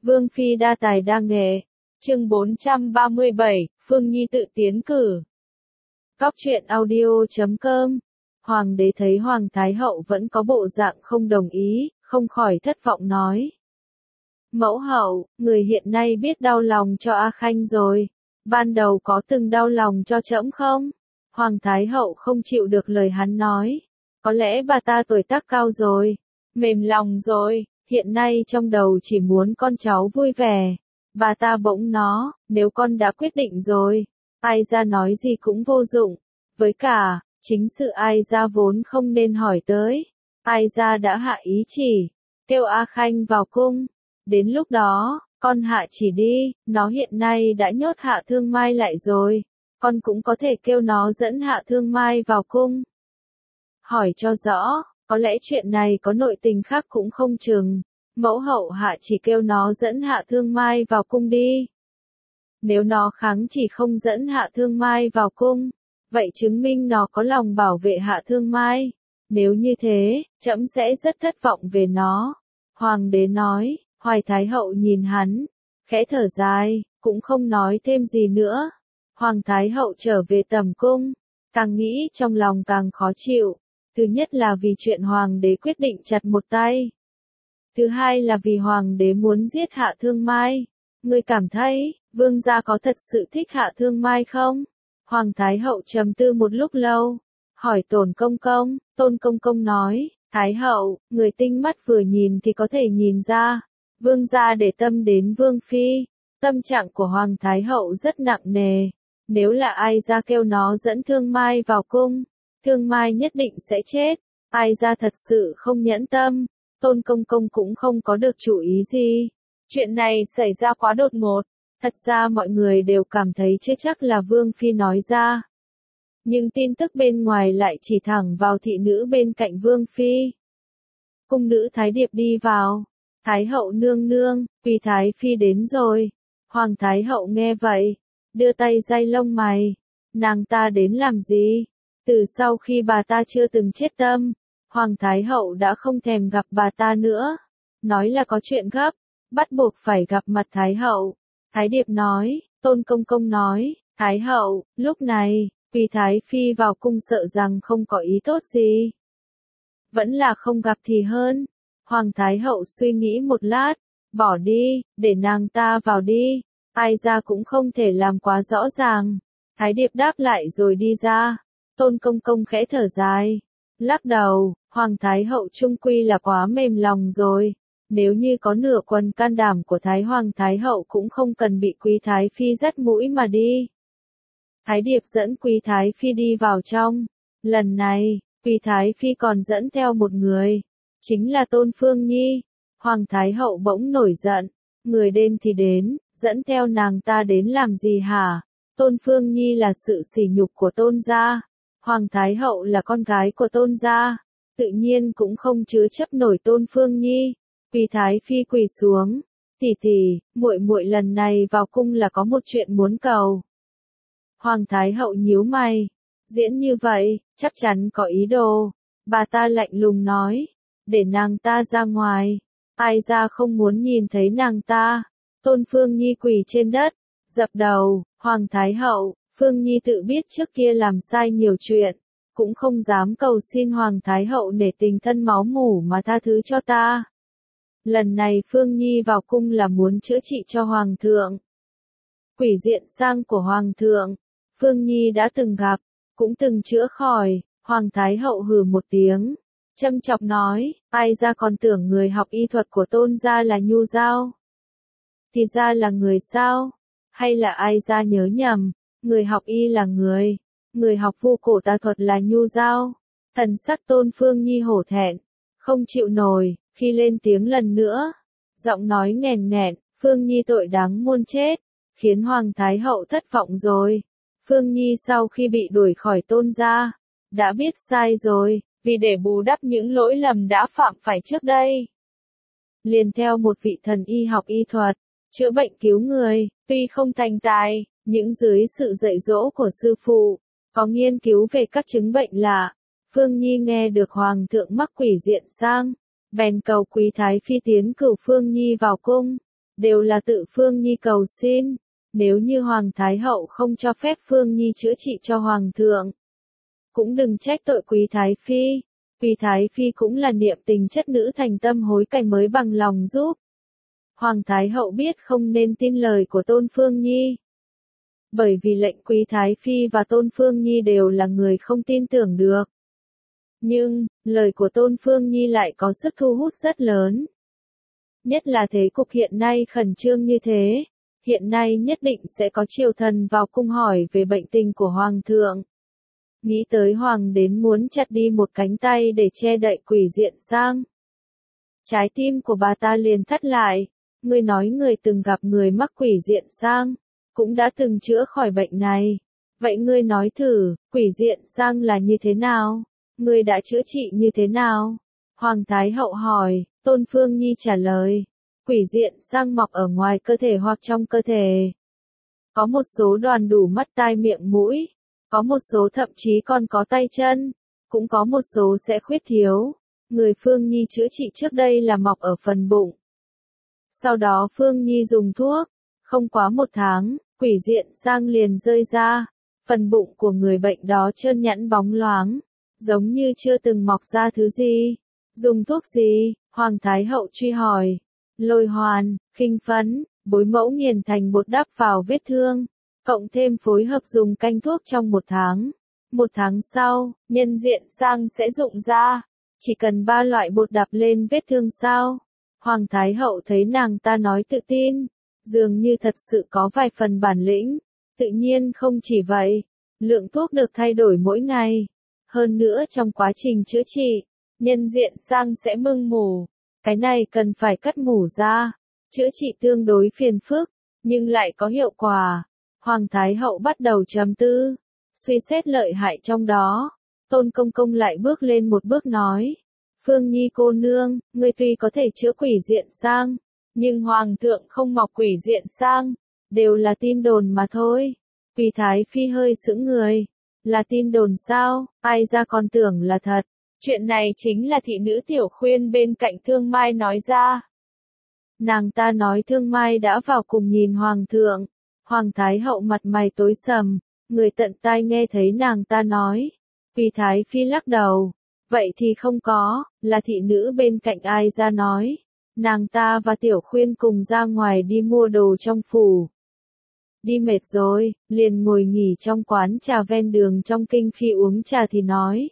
Vương Phi đa tài đa nghệ. Chương 437, Phương Nhi tự tiến cử. Cóc truyện audio.com. Hoàng đế thấy Hoàng Thái Hậu vẫn có bộ dạng không đồng ý, không khỏi thất vọng nói. Mẫu hậu, người hiện nay biết đau lòng cho A Khanh rồi. Ban đầu có từng đau lòng cho trẫm không? Hoàng Thái Hậu không chịu được lời hắn nói. Có lẽ bà ta tuổi tác cao rồi, mềm lòng rồi, hiện nay trong đầu chỉ muốn con cháu vui vẻ. Bà ta bỗng nó, nếu con đã quyết định rồi, ai ra nói gì cũng vô dụng. Với cả, chính sự ai ra vốn không nên hỏi tới. Ai ra đã hạ ý chỉ, kêu A Khanh vào cung. Đến lúc đó, con hạ chỉ đi, nó hiện nay đã nhốt Hạ Thương Mai lại rồi. Con cũng có thể kêu nó dẫn Hạ Thương Mai vào cung. Hỏi cho rõ, có lẽ chuyện này có nội tình khác cũng không chừng. Mẫu hậu hạ chỉ kêu nó dẫn Hạ Thương Mai vào cung đi. Nếu nó kháng chỉ không dẫn Hạ Thương Mai vào cung, vậy chứng minh nó có lòng bảo vệ Hạ Thương Mai. Nếu như thế, trẫm sẽ rất thất vọng về nó. Hoàng đế nói. Hoài Thái Hậu nhìn hắn, khẽ thở dài, cũng không nói thêm gì nữa. Hoàng Thái Hậu trở về tầm cung, càng nghĩ trong lòng càng khó chịu. Thứ nhất là vì chuyện Hoàng đế quyết định chặt một tay. Thứ hai là vì Hoàng đế muốn giết Hạ Thương Mai. Ngươi cảm thấy, vương gia có thật sự thích Hạ Thương Mai không? Hoàng Thái Hậu trầm tư một lúc lâu, hỏi Tôn Công Công. Tôn Công Công nói, Thái Hậu, người tinh mắt vừa nhìn thì có thể nhìn ra. Vương gia để tâm đến Vương Phi, tâm trạng của Hoàng Thái Hậu rất nặng nề. Nếu là ai ra kêu nó dẫn Thương Mai vào cung, Thương Mai nhất định sẽ chết. Ai ra thật sự không nhẫn tâm, Tôn Công Công cũng không có được chủ ý gì. Chuyện này xảy ra quá đột ngột, thật ra mọi người đều cảm thấy chưa chắc là Vương Phi nói ra. Nhưng tin tức bên ngoài lại chỉ thẳng vào thị nữ bên cạnh Vương Phi. Cung nữ Thái Điệp đi vào. Thái Hậu nương nương, Quý Thái Phi đến rồi. Hoàng Thái Hậu nghe vậy, đưa tay day lông mày. Nàng ta đến làm gì? Từ sau khi bà ta chưa từng chết tâm, Hoàng Thái Hậu đã không thèm gặp bà ta nữa. Nói là có chuyện gấp, bắt buộc phải gặp mặt Thái Hậu. Thái Điệp nói, Tôn Công Công nói, Thái Hậu, lúc này, Quý Thái Phi vào cung sợ rằng không có ý tốt gì. Vẫn là không gặp thì hơn. Hoàng Thái Hậu suy nghĩ một lát, bỏ đi, để nàng ta vào đi, ai ra cũng không thể làm quá rõ ràng. Thái Điệp đáp lại rồi đi ra. Tôn Công Công khẽ thở dài, lắc đầu, Hoàng Thái Hậu chung quy là quá mềm lòng rồi. Nếu như có nửa quần can đảm của Hoàng Thái Hậu cũng không cần bị Quý Thái Phi dắt mũi mà đi. Thái Điệp dẫn Quý Thái Phi đi vào trong. Lần này, Quý Thái Phi còn dẫn theo một người. Chính là Tôn Phương Nhi. Hoàng Thái Hậu bỗng nổi giận. Người đến thì đến, dẫn theo nàng ta đến làm gì hả? Tôn Phương Nhi là sự sỉ nhục của Tôn gia. Hoàng Thái Hậu là con gái của Tôn gia. Tự nhiên cũng không chứa chấp nổi Tôn Phương Nhi. Quý Thái Phi quỳ xuống. Tỷ tỷ, muội muội lần này vào cung là có một chuyện muốn cầu. Hoàng Thái Hậu nhíu mày. Diễn như vậy, chắc chắn có ý đồ. Bà ta lạnh lùng nói. Để nàng ta ra ngoài. Ai ra không muốn nhìn thấy nàng ta. Tôn Phương Nhi quỳ trên đất, dập đầu. Hoàng Thái Hậu, Phương Nhi tự biết trước kia làm sai nhiều chuyện, cũng không dám cầu xin Hoàng Thái Hậu nể tình thân máu mủ mà tha thứ cho ta. Lần này Phương Nhi vào cung là muốn chữa trị cho Hoàng thượng. Quỷ diện sang của Hoàng thượng, Phương Nhi đã từng gặp, cũng từng chữa khỏi. Hoàng Thái Hậu hừ một tiếng, châm chọc nói, ai ra còn tưởng người học y thuật của Tôn gia là nhu dao. Thì ra là người sao? Hay là ai ra nhớ nhầm, người học y là người học vu cổ tà thuật là nhu dao. Thần sắc Tôn Phương Nhi hổ thẹn, không chịu nổi, khi lên tiếng lần nữa. Giọng nói nghèn nghẹn, Phương Nhi tội đáng muôn chết, khiến Hoàng Thái Hậu thất vọng rồi. Phương Nhi sau khi bị đuổi khỏi Tôn gia, đã biết sai rồi, vì để bù đắp những lỗi lầm đã phạm phải trước đây. Liền theo một vị thần y học y thuật, chữa bệnh cứu người, tuy không thành tài, nhưng dưới sự dạy dỗ của sư phụ, có nghiên cứu về các chứng bệnh lạ. Phương Nhi nghe được Hoàng thượng mắc quỷ diện sang, bèn cầu Quý Thái Phi tiến cử Phương Nhi vào cung. đều là tự Phương Nhi cầu xin. Nếu như Hoàng Thái Hậu không cho phép Phương Nhi chữa trị cho Hoàng thượng, cũng đừng trách tội Quý Thái Phi. Quý Thái Phi cũng là niệm tình chất nữ thành tâm hối cải mới bằng lòng giúp. Hoàng Thái Hậu biết không nên tin lời của Tôn Phương Nhi. Bởi vì lệnh Quý Thái Phi và Tôn Phương Nhi đều là người không tin tưởng được. Nhưng, lời của Tôn Phương Nhi lại có sức thu hút rất lớn. Nhất là thế cục hiện nay khẩn trương như thế, hiện nay nhất định sẽ có triều thần vào cung hỏi về bệnh tình của Hoàng thượng. Nghĩ tới Hoàng đến muốn chặt đi một cánh tay để che đậy Quỷ Diện Sang. Trái tim của bà ta liền thắt lại, ngươi nói người từng gặp người mắc Quỷ Diện Sang, cũng đã từng chữa khỏi bệnh này. Vậy ngươi nói thử, Quỷ Diện Sang là như thế nào? Ngươi đã chữa trị như thế nào? Hoàng Thái Hậu hỏi, Tôn Phương Nhi trả lời. Quỷ Diện Sang mọc ở ngoài cơ thể hoặc trong cơ thể. Có một số đoàn đủ mắt tai miệng mũi. Có một số thậm chí còn có tay chân. Cũng có một số sẽ khuyết thiếu. Người Phương Nhi chữa trị trước đây là mọc ở phần bụng. Sau đó Phương Nhi dùng thuốc. Không quá 1 tháng, Quỷ Diện Sang liền rơi ra. Phần bụng của người bệnh đó trơn nhẵn bóng loáng. Giống như chưa từng mọc ra thứ gì. Dùng thuốc gì? Hoàng Thái Hậu truy hỏi. Lôi hoàn, khinh phấn, bối mẫu nghiền thành bột đắp vào vết thương. Cộng thêm phối hợp dùng canh thuốc trong 1 tháng. 1 tháng sau, nhân diện sang sẽ rụng ra. Chỉ cần 3 loại bột đắp lên vết thương sao? Hoàng Thái Hậu thấy nàng ta nói tự tin. Dường như thật sự có vài phần bản lĩnh. Tự nhiên không chỉ vậy. Lượng thuốc được thay đổi mỗi ngày. Hơn nữa trong quá trình chữa trị, nhân diện sang sẽ mưng mủ. Cái này cần phải cắt mủ ra. Chữa trị tương đối phiền phức, nhưng lại có hiệu quả. Hoàng Thái Hậu bắt đầu trầm tư, suy xét lợi hại trong đó. Tôn Công Công lại bước lên một bước nói. Phương Nhi cô nương, ngươi tuy có thể chữa Quỷ Diện Sang, nhưng Hoàng thượng không mọc Quỷ Diện Sang. Đều là tin đồn mà thôi. Quý Thái Phi hơi sững người. Là tin đồn sao? Ai ra còn tưởng là thật. Chuyện này chính là thị nữ Tiểu Khuyên bên cạnh Thương Mai nói ra. Nàng ta nói Thương Mai đã vào cùng nhìn Hoàng thượng. Hoàng Thái Hậu mặt mày tối sầm, người tận tai nghe thấy nàng ta nói. Quý Thái Phi lắc đầu. Vậy thì không có, là thị nữ bên cạnh ai ra nói. Nàng ta và Tiểu Khuyên cùng ra ngoài đi mua đồ trong phủ. Đi mệt rồi, liền ngồi nghỉ trong quán trà ven đường trong kinh khi uống trà thì nói.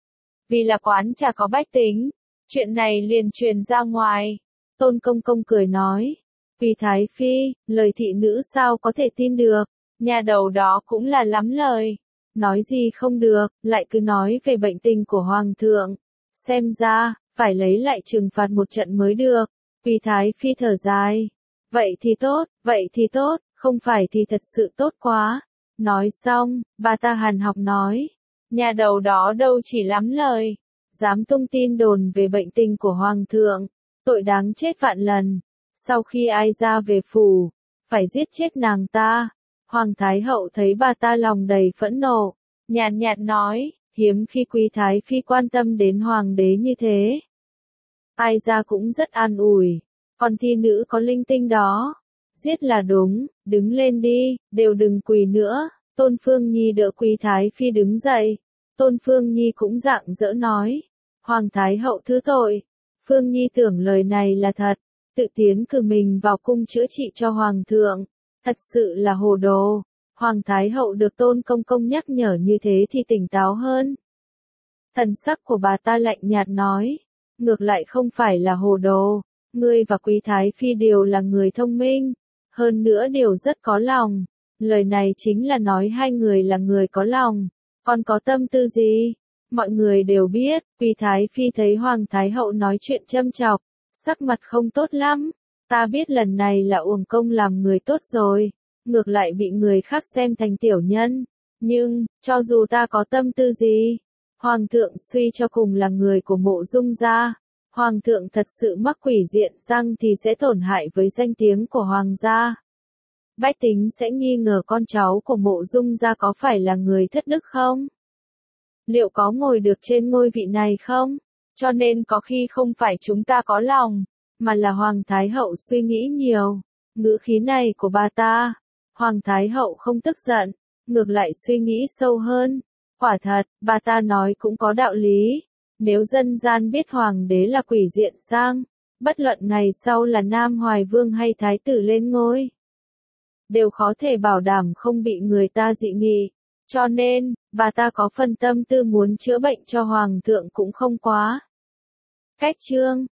Vì là quán trà có bách tính, chuyện này liền truyền ra ngoài. Tôn Công Công cười nói. Quý Thái Phi, lời thị nữ sao có thể tin được, nhà đầu đó cũng là lắm lời. Nói gì không được, lại cứ nói về bệnh tình của Hoàng thượng. Xem ra, phải lấy lại trừng phạt một trận mới được. Quý Thái Phi thở dài. Vậy thì tốt, không phải thì thật sự tốt quá. Nói xong, bà ta hàn học nói. Nhà đầu đó đâu chỉ lắm lời. Dám tung tin đồn về bệnh tình của Hoàng thượng. Tội đáng chết vạn lần. Sau khi ai ra về phủ, phải giết chết nàng ta. Hoàng Thái Hậu thấy bà ta lòng đầy phẫn nộ. Nhàn nhạt nói, hiếm khi Quý Thái Phi quan tâm đến Hoàng đế như thế. Ai ra cũng rất an ủi. Còn thi nữ có linh tinh đó. Giết là đúng, đứng lên đi, đều đừng quỳ nữa. Tôn Phương Nhi đỡ Quý Thái Phi đứng dậy. Tôn Phương Nhi cũng rạng rỡ nói. Hoàng Thái Hậu thứ tội. Phương Nhi tưởng lời này là thật. Tự tiến cử mình vào cung chữa trị cho Hoàng thượng. Thật sự là hồ đồ. Hoàng Thái Hậu được Tôn Công Công nhắc nhở như thế thì tỉnh táo hơn. Thần sắc của bà ta lạnh nhạt nói. Ngược lại không phải là hồ đồ. Ngươi và Quý Thái Phi đều là người thông minh. Hơn nữa đều rất có lòng. Lời này chính là nói hai người là người có lòng. Còn có tâm tư gì? Mọi người đều biết, Quý Thái Phi thấy Hoàng Thái Hậu nói chuyện châm chọc. Sắc mặt không tốt lắm. Ta biết lần này là uổng công làm người tốt rồi. Ngược lại bị người khác xem thành tiểu nhân. Nhưng, cho dù ta có tâm tư gì, Hoàng thượng suy cho cùng là người của Mộ Dung gia. Hoàng thượng thật sự mắc Quỷ Diện Sang thì sẽ tổn hại với danh tiếng của Hoàng gia. Bách tính sẽ nghi ngờ con cháu của Mộ Dung gia có phải là người thất đức không? Liệu có ngồi được trên ngôi vị này không? Cho nên có khi không phải chúng ta có lòng, mà là Hoàng Thái Hậu suy nghĩ nhiều. Ngữ khí này của bà ta, Hoàng Thái Hậu không tức giận, ngược lại suy nghĩ sâu hơn. Quả thật, bà ta nói cũng có đạo lý. Nếu dân gian biết Hoàng đế là quỷ diện sang, bất luận ngày sau là Nam Hoài Vương hay Thái tử lên ngôi, đều khó thể bảo đảm không bị người ta dị nghị. Cho nên, bà ta có phần tâm tư muốn chữa bệnh cho Hoàng thượng cũng không quá. Cách chương